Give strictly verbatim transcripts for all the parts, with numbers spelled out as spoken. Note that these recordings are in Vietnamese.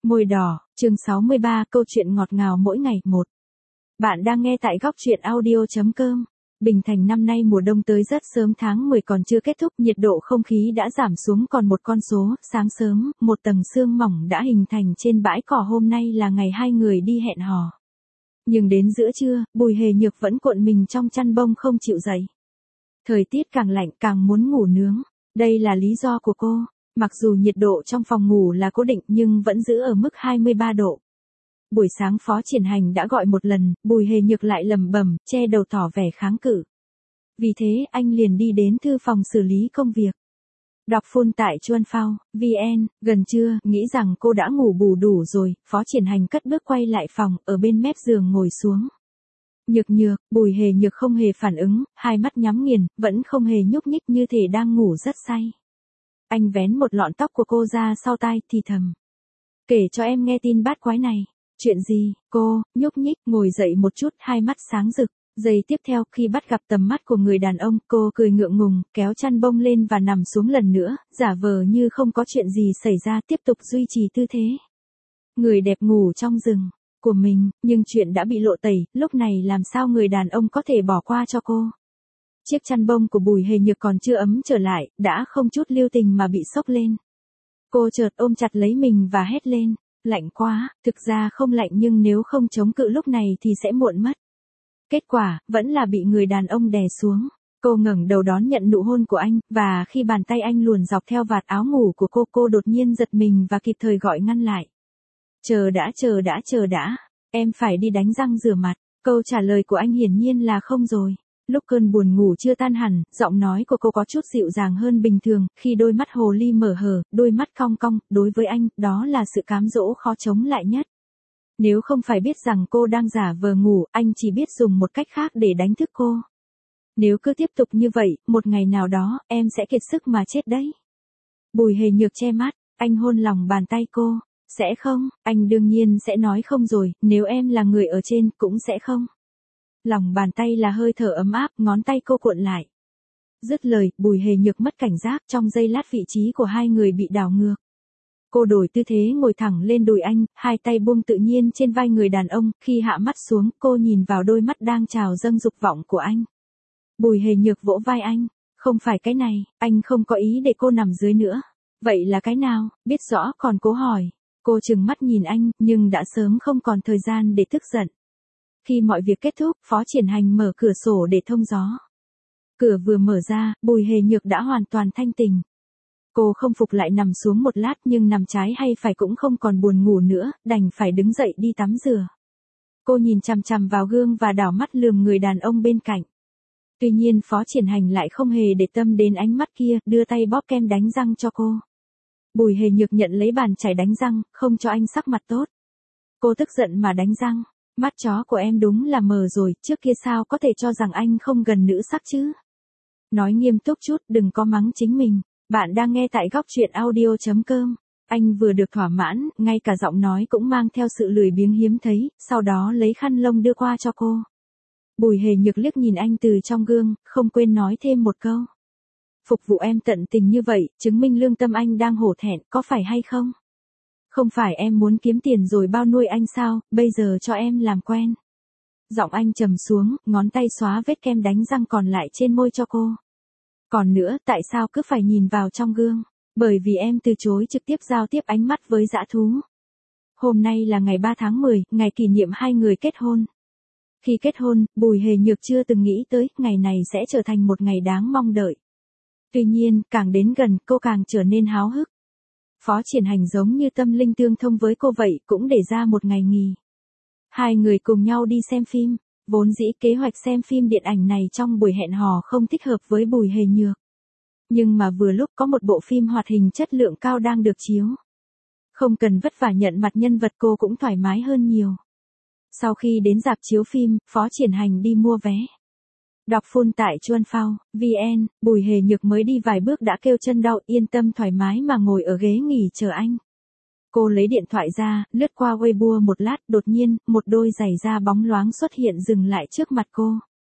Môi đỏ, chương sáu mươi ba, câu chuyện ngọt ngào mỗi ngày một. Bạn đang nghe tại góc truyện audio.com. Bình Thành năm nay mùa đông tới rất sớm, tháng mười còn chưa kết thúc, nhiệt độ không khí đã giảm xuống còn một con số, sáng sớm, một tầng sương mỏng đã hình thành trên bãi cỏ. Hôm nay là ngày hai người đi hẹn hò. Nhưng đến giữa trưa, Bùi Hề Nhược vẫn cuộn mình trong chăn bông không chịu dậy. Thời tiết càng lạnh càng muốn ngủ nướng, đây là lý do của cô. Mặc dù nhiệt độ trong phòng ngủ là cố định nhưng vẫn giữ ở mức hai mươi ba độ. Buổi sáng Phó Triển Hành đã gọi một lần, Bùi Hề Nhược lại lẩm bẩm, che đầu tỏ vẻ kháng cự. Vì thế anh liền đi đến thư phòng xử lý công việc. Đọc full tại chuan phao chấm vn, gần trưa, nghĩ rằng cô đã ngủ bù đủ rồi, Phó Triển Hành cất bước quay lại phòng, ở bên mép giường ngồi xuống. Nhược Nhược, Bùi Hề Nhược không hề phản ứng, hai mắt nhắm nghiền, vẫn không hề nhúc nhích như thể đang ngủ rất say. Anh vén một lọn tóc của cô ra sau tai, thì thầm. Kể cho em nghe tin bát quái này. Chuyện gì? Cô, nhúc nhích, ngồi dậy một chút, hai mắt sáng rực. Giây tiếp theo, khi bắt gặp tầm mắt của người đàn ông, cô cười ngượng ngùng, kéo chăn bông lên và nằm xuống lần nữa, giả vờ như không có chuyện gì xảy ra, tiếp tục duy trì tư thế. Người đẹp ngủ trong rừng của mình, nhưng chuyện đã bị lộ tẩy, lúc này làm sao người đàn ông có thể bỏ qua cho cô? Chiếc chăn bông của Bùi Hề Nhược còn chưa ấm trở lại, đã không chút lưu tình mà bị xốc lên. Cô chợt ôm chặt lấy mình và hét lên, lạnh quá, thực ra không lạnh nhưng nếu không chống cự lúc này thì sẽ muộn mất. Kết quả, vẫn là bị người đàn ông đè xuống. Cô ngẩng đầu đón nhận nụ hôn của anh, và khi bàn tay anh luồn dọc theo vạt áo ngủ của cô, cô đột nhiên giật mình và kịp thời gọi ngăn lại. Chờ đã, chờ đã, chờ đã, em phải đi đánh răng rửa mặt. Câu trả lời của anh hiển nhiên là không rồi. Lúc cơn buồn ngủ chưa tan hẳn, giọng nói của cô có chút dịu dàng hơn bình thường, khi đôi mắt hồ ly mở hở, đôi mắt cong cong, đối với anh, đó là sự cám dỗ khó chống lại nhất. Nếu không phải biết rằng cô đang giả vờ ngủ, anh chỉ biết dùng một cách khác để đánh thức cô. Nếu cứ tiếp tục như vậy, một ngày nào đó, em sẽ kiệt sức mà chết đấy. Bùi Hề Nhược che mắt, anh hôn lòng bàn tay cô. Sẽ không, anh đương nhiên sẽ nói không rồi, nếu em là người ở trên, cũng sẽ không. Lòng bàn tay là hơi thở ấm áp, ngón tay cô cuộn lại. Dứt lời, Bùi Hề Nhược mất cảnh giác, trong giây lát vị trí của hai người bị đảo ngược. Cô đổi tư thế ngồi thẳng lên đùi anh, hai tay buông tự nhiên trên vai người đàn ông, khi hạ mắt xuống, cô nhìn vào đôi mắt đang trào dâng dục vọng của anh. Bùi Hề Nhược vỗ vai anh, không phải cái này, anh không có ý để cô nằm dưới nữa. Vậy là cái nào, biết rõ còn cố hỏi. Cô trừng mắt nhìn anh, nhưng đã sớm không còn thời gian để tức giận. Khi mọi việc kết thúc, Phó Triển Hành mở cửa sổ để thông gió. Cửa vừa mở ra, Bùi Hề Nhược đã hoàn toàn thanh tỉnh. Cô không phục lại nằm xuống một lát, nhưng nằm trái hay phải cũng không còn buồn ngủ nữa, đành phải đứng dậy đi tắm rửa. Cô nhìn chằm chằm vào gương và đảo mắt lườm người đàn ông bên cạnh. Tuy nhiên Phó Triển Hành lại không hề để tâm đến ánh mắt kia, đưa tay bóp kem đánh răng cho cô. Bùi Hề Nhược nhận lấy bàn chải đánh răng, không cho anh sắc mặt tốt. Cô tức giận mà đánh răng. Mắt chó của em đúng là mờ rồi, trước kia sao có thể cho rằng anh không gần nữ sắc chứ? Nói nghiêm túc chút, đừng có mắng chính mình. Bạn đang nghe tại góc truyện audio.com. Anh vừa được thỏa mãn, ngay cả giọng nói cũng mang theo sự lười biếng hiếm thấy, sau đó lấy khăn lông đưa qua cho cô. Bùi Hề Nhược liếc nhìn anh từ trong gương, không quên nói thêm một câu. Phục vụ em tận tình như vậy, chứng minh lương tâm anh đang hổ thẹn, có phải hay không? Không phải em muốn kiếm tiền rồi bao nuôi anh sao, bây giờ cho em làm quen. Giọng anh trầm xuống, ngón tay xóa vết kem đánh răng còn lại trên môi cho cô. Còn nữa, tại sao cứ phải nhìn vào trong gương? Bởi vì em từ chối trực tiếp giao tiếp ánh mắt với dã thú. Hôm nay là ngày ba tháng mười, ngày kỷ niệm hai người kết hôn. Khi kết hôn, Bùi Hề Nhược chưa từng nghĩ tới, ngày này sẽ trở thành một ngày đáng mong đợi. Tuy nhiên, càng đến gần, cô càng trở nên háo hức. Phó Triển Hành giống như tâm linh tương thông với cô vậy, cũng để ra một ngày nghỉ. Hai người cùng nhau đi xem phim. Vốn dĩ kế hoạch xem phim điện ảnh này trong buổi hẹn hò không thích hợp với Bùi Hề Nhược. Nhưng mà vừa lúc có một bộ phim hoạt hình chất lượng cao đang được chiếu. Không cần vất vả nhận mặt nhân vật, cô cũng thoải mái hơn nhiều. Sau khi đến rạp chiếu phim, Phó Triển Hành đi mua vé. Đọc full tại chuan phao chấm vn, Bùi Hề Nhược mới đi vài bước đã kêu chân đau, yên tâm thoải mái mà ngồi ở ghế nghỉ chờ anh. Cô lấy điện thoại ra, lướt qua Weibo một lát, đột nhiên, một đôi giày da bóng loáng xuất hiện dừng lại trước mặt cô.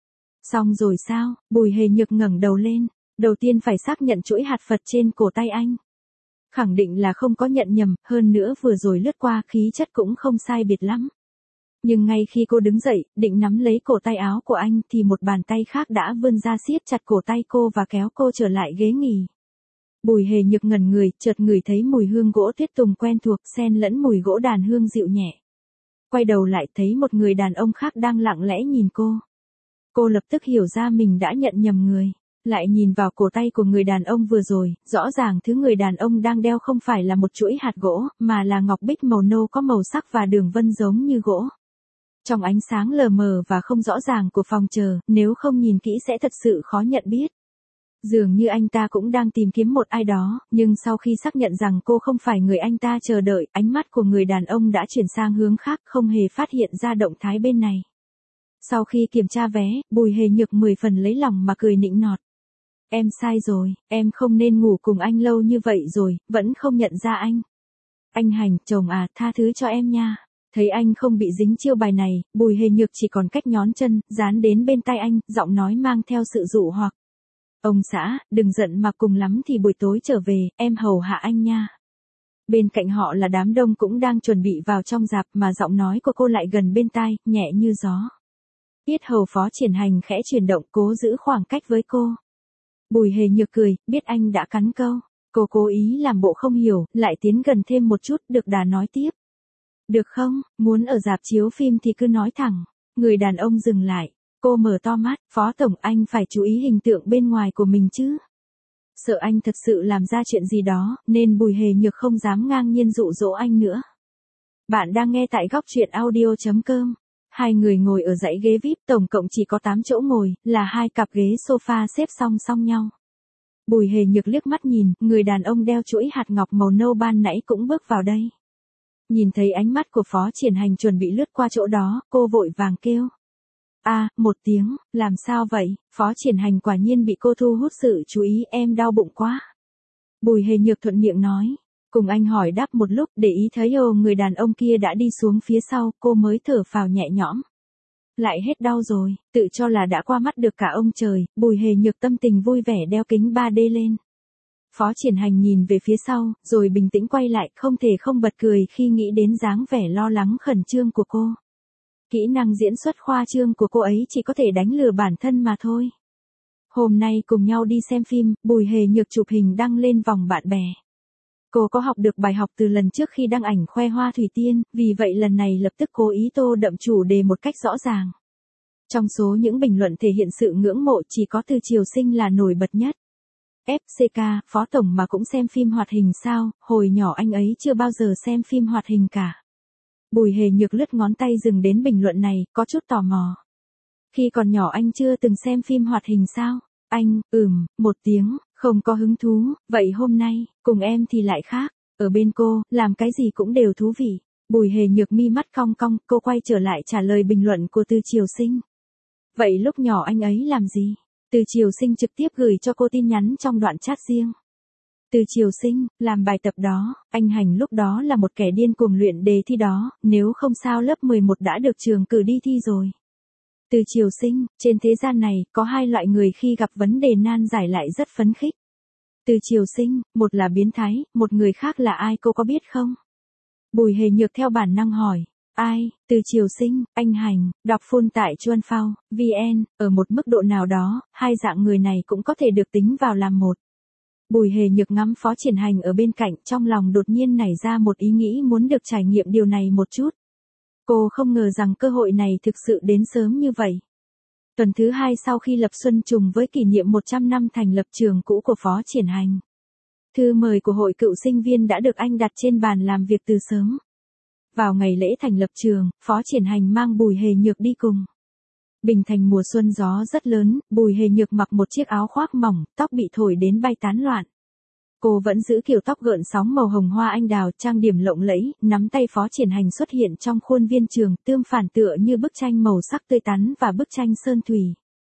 Xong rồi sao? Bùi Hề Nhược ngẩng đầu lên, đầu tiên phải xác nhận chuỗi hạt Phật trên cổ tay anh. Khẳng định là không có nhận nhầm, hơn nữa vừa rồi lướt qua khí chất cũng không sai biệt lắm. Nhưng ngay khi cô đứng dậy, định nắm lấy cổ tay áo của anh thì một bàn tay khác đã vươn ra siết chặt cổ tay cô và kéo cô trở lại ghế nghỉ. Bùi Hề Nhược ngẩn người, chợt ngửi thấy mùi hương gỗ tuyết tùng quen thuộc xen lẫn mùi gỗ đàn hương dịu nhẹ. Quay đầu lại thấy một người đàn ông khác đang lặng lẽ nhìn cô. Cô lập tức hiểu ra mình đã nhận nhầm người. Lại nhìn vào cổ tay của người đàn ông vừa rồi, rõ ràng thứ người đàn ông đang đeo không phải là một chuỗi hạt gỗ, mà là ngọc bích màu nâu có màu sắc và đường vân giống như gỗ. Trong ánh sáng lờ mờ và không rõ ràng của phòng chờ, nếu không nhìn kỹ sẽ thật sự khó nhận biết. Dường như anh ta cũng đang tìm kiếm một ai đó, nhưng sau khi xác nhận rằng cô không phải người anh ta chờ đợi, ánh mắt của người đàn ông đã chuyển sang hướng khác, không hề phát hiện ra động thái bên này. Sau khi kiểm tra vé, Bùi Hề Nhược mười phần lấy lòng mà cười nịnh nọt. Em sai rồi, em không nên ngủ cùng anh lâu như vậy rồi, vẫn không nhận ra anh. Anh Hành, chồng à, tha thứ cho em nha. Thấy anh không bị dính chiêu bài này, Bùi Hề Nhược chỉ còn cách nhón chân, dán đến bên tai anh, giọng nói mang theo sự dụ hoặc. Ông xã, đừng giận mà cùng lắm thì buổi tối trở về, em hầu hạ anh nha. Bên cạnh họ là đám đông cũng đang chuẩn bị vào trong rạp mà giọng nói của cô lại gần bên tai, nhẹ như gió. Yết hầu Phó Triển Hành khẽ chuyển động cố giữ khoảng cách với cô. Bùi Hề Nhược cười, biết anh đã cắn câu. Cô cố ý làm bộ không hiểu, lại tiến gần thêm một chút, được đà nói tiếp. Được không, muốn ở rạp chiếu phim thì cứ nói thẳng. Người đàn ông dừng lại. Cô mở to mắt, Phó Tổng anh phải chú ý hình tượng bên ngoài của mình chứ. Sợ anh thật sự làm ra chuyện gì đó, nên Bùi Hề Nhược không dám ngang nhiên dụ dỗ anh nữa. Bạn đang nghe tại góc truyện audio chấm com. Hai người ngồi ở dãy ghế vi ai pi, tổng cộng chỉ có tám chỗ ngồi, là hai cặp ghế sofa xếp song song nhau. Bùi Hề Nhược liếc mắt nhìn, người đàn ông đeo chuỗi hạt ngọc màu nâu ban nãy cũng bước vào đây. Nhìn thấy ánh mắt của Phó Triển Hành chuẩn bị lướt qua chỗ đó, cô vội vàng kêu. A, à, một tiếng, làm sao vậy? Phó Triển Hành quả nhiên bị cô thu hút sự chú ý, em đau bụng quá. Bùi Hề Nhược thuận miệng nói. Cùng anh hỏi đáp một lúc, để ý thấy ồ người đàn ông kia đã đi xuống phía sau, cô mới thở phào nhẹ nhõm. Lại hết đau rồi, tự cho là đã qua mắt được cả ông trời, Bùi Hề Nhược tâm tình vui vẻ đeo kính ba D lên. Phó Triển Hành nhìn về phía sau, rồi bình tĩnh quay lại, không thể không bật cười khi nghĩ đến dáng vẻ lo lắng khẩn trương của cô. Kỹ năng diễn xuất khoa trương của cô ấy chỉ có thể đánh lừa bản thân mà thôi. Hôm nay cùng nhau đi xem phim, Bùi Hề Nhược chụp hình đăng lên vòng bạn bè. Cô có học được bài học từ lần trước khi đăng ảnh khoe hoa thủy tiên, vì vậy lần này lập tức cố ý tô đậm chủ đề một cách rõ ràng. Trong số những bình luận thể hiện sự ngưỡng mộ chỉ có Từ Triều Sinh là nổi bật nhất. ép xê ca, Phó Tổng mà cũng xem phim hoạt hình sao, hồi nhỏ anh ấy chưa bao giờ xem phim hoạt hình cả. Bùi Hề Nhược lướt ngón tay dừng đến bình luận này, có chút tò mò. Khi còn nhỏ anh chưa từng xem phim hoạt hình sao? Anh, ừm, một tiếng, không có hứng thú, vậy hôm nay, cùng em thì lại khác. Ở bên cô, làm cái gì cũng đều thú vị. Bùi Hề Nhược mi mắt cong cong, cô quay trở lại trả lời bình luận của Từ Triều Sinh. Vậy lúc nhỏ anh ấy làm gì? Từ Triều Sinh trực tiếp gửi cho cô tin nhắn trong đoạn chat riêng. Từ Triều Sinh, làm bài tập đó, anh Hành lúc đó là một kẻ điên cuồng luyện đề thi đó, nếu không sao lớp mười một đã được trường cử đi thi rồi. Từ Triều Sinh, trên thế gian này, có hai loại người khi gặp vấn đề nan giải lại rất phấn khích. Từ Triều Sinh, một là biến thái, một người khác là ai cô có biết không? Bùi Hề Nhược theo bản năng hỏi. Ai? Từ Triều Sinh, anh Hành, đọc full tại Chuan Phao, vn, ở một mức độ nào đó, hai dạng người này cũng có thể được tính vào làm một. Bùi Hề Nhược ngắm Phó Triển Hành ở bên cạnh, trong lòng đột nhiên nảy ra một ý nghĩ muốn được trải nghiệm điều này một chút. Cô không ngờ rằng cơ hội này thực sự đến sớm như vậy. Tuần thứ hai sau khi lập xuân trùng với kỷ niệm một trăm năm thành lập trường cũ của Phó Triển Hành. Thư mời của hội cựu sinh viên đã được anh đặt trên bàn làm việc từ sớm. Vào ngày lễ thành lập trường, Phó Triển Hành mang Bùi Hề Nhược đi cùng. Bình Thành mùa xuân gió rất lớn, Bùi Hề Nhược mặc một chiếc áo khoác mỏng, tóc bị thổi đến bay tán loạn. Cô vẫn giữ kiểu tóc gợn sóng màu hồng hoa anh đào, trang điểm lộng lẫy, nắm tay Phó Triển Hành xuất hiện trong khuôn viên trường, tương phản tựa như bức tranh màu sắc tươi tắn và bức tranh sơn thủy.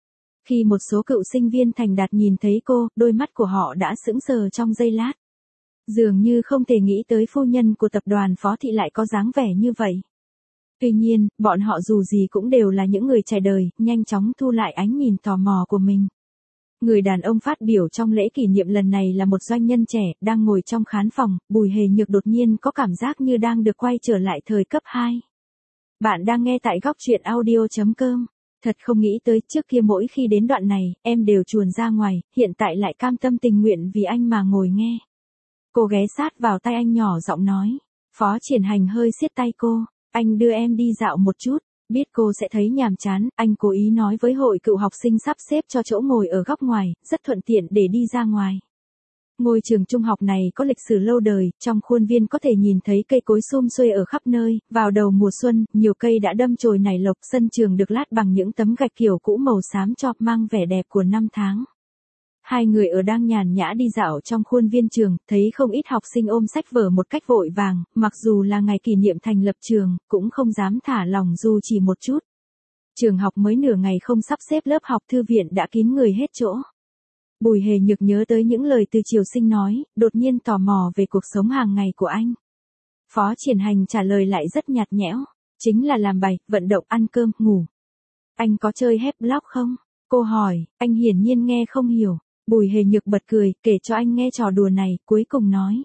Khi một số cựu sinh viên thành đạt nhìn thấy cô, đôi mắt của họ đã sững sờ trong giây lát. Dường như không thể nghĩ tới phu nhân của tập đoàn Phó Thị lại có dáng vẻ như vậy. Tuy nhiên, bọn họ dù gì cũng đều là những người trải đời, nhanh chóng thu lại ánh nhìn tò mò của mình. Người đàn ông phát biểu trong lễ kỷ niệm lần này là một doanh nhân trẻ, đang ngồi trong khán phòng, Bùi Hề Nhược đột nhiên có cảm giác như đang được quay trở lại thời cấp hai. Bạn đang nghe tại góc truyện audio.com. Thật không nghĩ tới, trước kia mỗi khi đến đoạn này, em đều chuồn ra ngoài, hiện tại lại cam tâm tình nguyện vì anh mà ngồi nghe. Cô ghé sát vào tay anh nhỏ giọng nói. Phó Triển Hành hơi siết tay cô, anh đưa em đi dạo một chút. Biết cô sẽ thấy nhàm chán, anh cố ý nói với hội cựu học sinh sắp xếp cho chỗ ngồi ở góc ngoài, rất thuận tiện để đi ra ngoài. Ngôi trường trung học này có lịch sử lâu đời, trong khuôn viên có thể nhìn thấy cây cối sum xuê ở khắp nơi, vào đầu mùa xuân, nhiều cây đã đâm chồi nảy lộc, sân trường được lát bằng những tấm gạch kiểu cũ màu xám cho, mang vẻ đẹp của năm tháng. Hai người ở đang nhàn nhã đi dạo trong khuôn viên trường, thấy không ít học sinh ôm sách vở một cách vội vàng, mặc dù là ngày kỷ niệm thành lập trường, cũng không dám thả lỏng dù chỉ một chút. Trường học mới nửa ngày không sắp xếp lớp học, thư viện đã kín người hết chỗ. Bùi Hề Nhược nhớ tới những lời từ Triều Sinh nói, đột nhiên tò mò về cuộc sống hàng ngày của anh. Phó Triển Hành trả lời lại rất nhạt nhẽo, chính là làm bài, vận động, ăn cơm, ngủ. Anh có chơi hép block không? Cô hỏi, anh hiển nhiên nghe không hiểu. Bùi Hề Nhược bật cười, kể cho anh nghe trò đùa này, cuối cùng nói.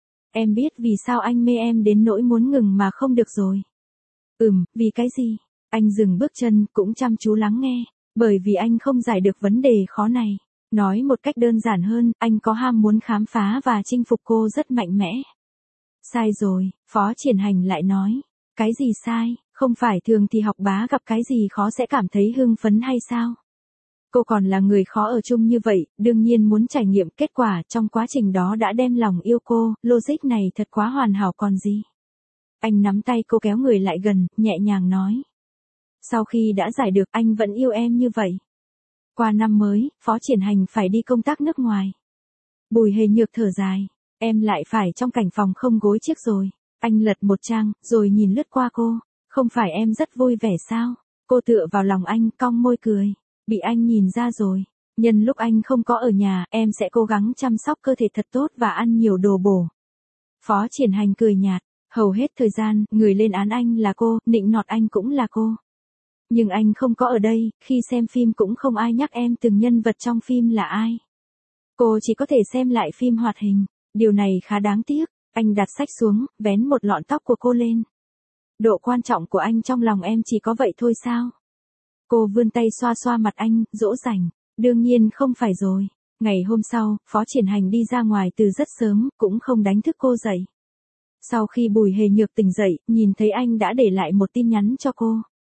Em biết vì sao anh mê em đến nỗi muốn ngừng mà không được rồi. Ừm, vì cái gì? Anh dừng bước chân, cũng chăm chú lắng nghe, bởi vì anh không giải được vấn đề khó này. Nói một cách đơn giản hơn, anh có ham muốn khám phá và chinh phục cô rất mạnh mẽ. Sai rồi, Phó Triển Hành lại nói. Cái gì sai, không phải thường thì học bá gặp cái gì khó sẽ cảm thấy hưng phấn hay sao? Cô còn là người khó ở chung như vậy, đương nhiên muốn trải nghiệm kết quả trong quá trình đó đã đem lòng yêu cô, logic này thật quá hoàn hảo còn gì. Anh nắm tay cô kéo người lại gần, nhẹ nhàng nói. Sau khi đã giải được anh vẫn yêu em như vậy. Qua năm mới, Phó Triển Hành phải đi công tác nước ngoài. Bùi Hề Nhược thở dài, em lại phải trong cảnh phòng không gối chiếc rồi. Anh lật một trang, rồi nhìn lướt qua cô, không phải em rất vui vẻ sao? Cô tựa vào lòng anh, cong môi cười. Bị anh nhìn ra rồi, nhân lúc anh không có ở nhà, em sẽ cố gắng chăm sóc cơ thể thật tốt và ăn nhiều đồ bổ. Phó Triển Hành cười nhạt, hầu hết thời gian, người lên án anh là cô, nịnh nọt anh cũng là cô. Nhưng anh không có ở đây, khi xem phim cũng không ai nhắc em từng nhân vật trong phim là ai. Cô chỉ có thể xem lại phim hoạt hình, điều này khá đáng tiếc. Anh đặt sách xuống, vén một lọn tóc của cô lên. Độ quan trọng của anh trong lòng em chỉ có vậy thôi sao? Cô vươn tay xoa xoa mặt anh, dỗ dành. Đương nhiên không phải rồi. Ngày hôm sau, Phó Triển Hành đi ra ngoài từ rất sớm, cũng không đánh thức cô dậy. Sau khi Bùi Hề Nhược tỉnh dậy, nhìn thấy anh đã để lại một tin nhắn cho cô.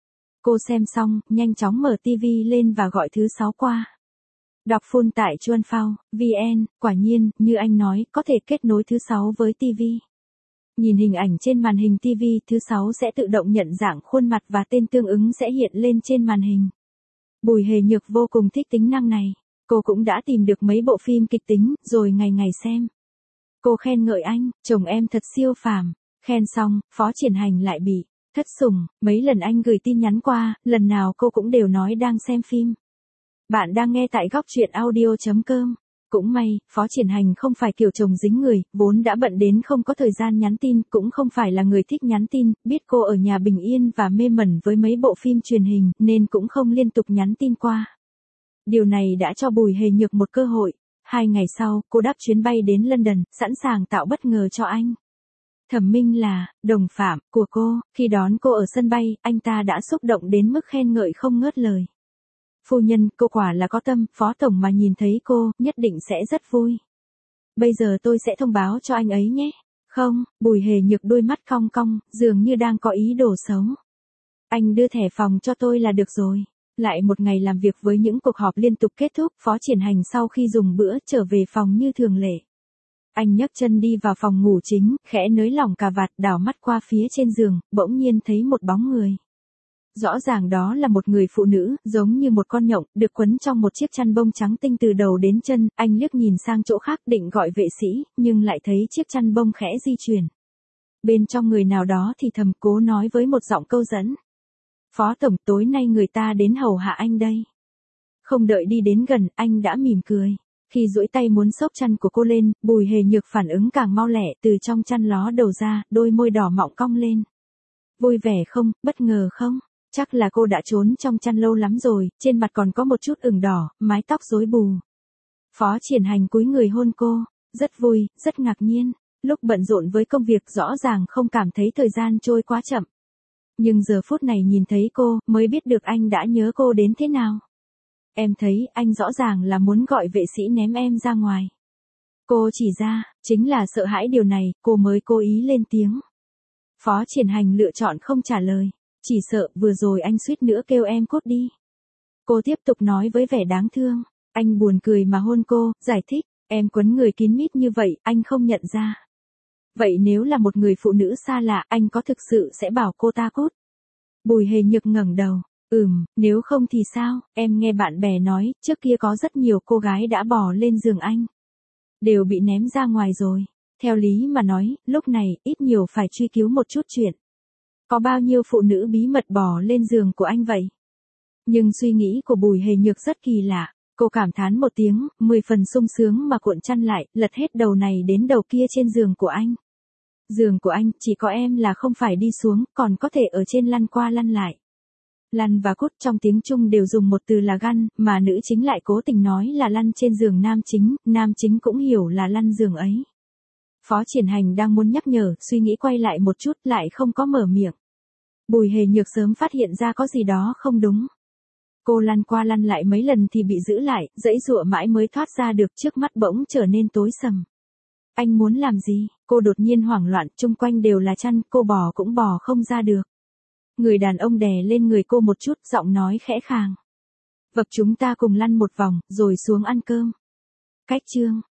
Cô xem xong, nhanh chóng mở tivi lên và gọi thứ sáu qua. Đọc full tại chuan phao chấm vn, quả nhiên, như anh nói, có thể kết nối thứ sáu với tivi. Nhìn hình ảnh trên màn hình tivi, thứ sáu sẽ tự động nhận dạng khuôn mặt và tên tương ứng sẽ hiện lên trên màn hình. Bùi Hề Nhược vô cùng thích tính năng này. Cô cũng đã tìm được mấy bộ phim kịch tính, rồi ngày ngày xem. Cô khen ngợi anh, chồng em thật siêu phàm. Khen xong, Phó Triển Hành lại bị thất sủng, mấy lần anh gửi tin nhắn qua, lần nào cô cũng đều nói đang xem phim. Bạn đang nghe tại góc truyện audio.com. Cũng may, Phó Triển Hành không phải kiểu chồng dính người, vốn đã bận đến không có thời gian nhắn tin, cũng không phải là người thích nhắn tin, biết cô ở nhà bình yên và mê mẩn với mấy bộ phim truyền hình, nên cũng không liên tục nhắn tin qua. Điều này đã cho Bùi Hề Nhược một cơ hội. Hai ngày sau, cô đáp chuyến bay đến London, sẵn sàng tạo bất ngờ cho anh. Thẩm Minh là đồng phạm của cô, khi đón cô ở sân bay, anh ta đã xúc động đến mức khen ngợi không ngớt lời. Phu nhân, cô quả là có tâm, Phó Tổng mà nhìn thấy cô, nhất định sẽ rất vui. Bây giờ tôi sẽ thông báo cho anh ấy nhé. Không, Bùi Hề Nhược đôi mắt cong cong, dường như đang có ý đồ xấu. Anh đưa thẻ phòng cho tôi là được rồi. Lại một ngày làm việc với những cuộc họp liên tục kết thúc, Phó Triển Hành sau khi dùng bữa trở về phòng như thường lệ. Anh nhấc chân đi vào phòng ngủ chính, khẽ nới lỏng cà vạt, đảo mắt qua phía trên giường, bỗng nhiên thấy một bóng người. Rõ ràng đó là một người phụ nữ, giống như một con nhộng, được quấn trong một chiếc chăn bông trắng tinh từ đầu đến chân. Anh liếc nhìn sang chỗ khác định gọi vệ sĩ, nhưng lại thấy chiếc chăn bông khẽ di chuyển. Bên trong người nào đó thì thầm cố nói với một giọng câu dẫn. Phó Tổng, tối nay người ta đến hầu hạ anh đây. Không đợi đi đến gần, anh đã mỉm cười. Khi duỗi tay muốn xốc chăn của cô lên, Bùi Hề Nhược phản ứng càng mau lẹ, từ trong chăn ló đầu ra, đôi môi đỏ mọng cong lên. Vui vẻ không, bất ngờ không? Chắc là cô đã trốn trong chăn lâu lắm rồi, trên mặt còn có một chút ửng đỏ, mái tóc rối bù. Phó Triển Hành cúi người hôn cô, rất vui, rất ngạc nhiên. Lúc bận rộn với công việc rõ ràng không cảm thấy thời gian trôi quá chậm. Nhưng giờ phút này nhìn thấy cô, mới biết được anh đã nhớ cô đến thế nào. Em thấy, anh rõ ràng là muốn gọi vệ sĩ ném em ra ngoài. Cô chỉ ra, chính là sợ hãi điều này, cô mới cố ý lên tiếng. Phó Triển Hành lựa chọn không trả lời, chỉ sợ vừa rồi anh suýt nữa kêu em cút đi. Cô tiếp tục nói với vẻ đáng thương, anh buồn cười mà hôn cô, giải thích, em quấn người kín mít như vậy, anh không nhận ra. Vậy nếu là một người phụ nữ xa lạ, anh có thực sự sẽ bảo cô ta cút? Bùi Hề Nhược ngẩng đầu, ừm, nếu không thì sao, em nghe bạn bè nói, trước kia có rất nhiều cô gái đã bò lên giường anh. Đều bị ném ra ngoài rồi. Theo lý mà nói, lúc này, ít nhiều phải truy cứu một chút chuyện. Có bao nhiêu phụ nữ bí mật bò lên giường của anh vậy? Nhưng suy nghĩ của Bùi Hề Nhược rất kỳ lạ. Cô cảm thán một tiếng, mười phần sung sướng mà cuộn chăn lại, lật hết đầu này đến đầu kia trên giường của anh. Giường của anh, chỉ có em là không phải đi xuống, còn có thể ở trên lăn qua lăn lại. Lăn và cút trong tiếng Trung đều dùng một từ là găn, mà nữ chính lại cố tình nói là lăn trên giường nam chính, nam chính cũng hiểu là lăn giường ấy. Phó Triển Hành đang muốn nhắc nhở, suy nghĩ quay lại một chút lại không có mở miệng. Bùi Hề Nhược sớm phát hiện ra có gì đó không đúng. Cô lăn qua lăn lại mấy lần thì bị giữ lại, giãy giụa mãi mới thoát ra được, trước mắt bỗng trở nên tối sầm. Anh muốn làm gì? Cô đột nhiên hoảng loạn, chung quanh đều là chăn, cô bò cũng bò không ra được. Người đàn ông đè lên người cô một chút, giọng nói khẽ khàng. Vập chúng ta cùng lăn một vòng, rồi xuống ăn cơm. Cách chương.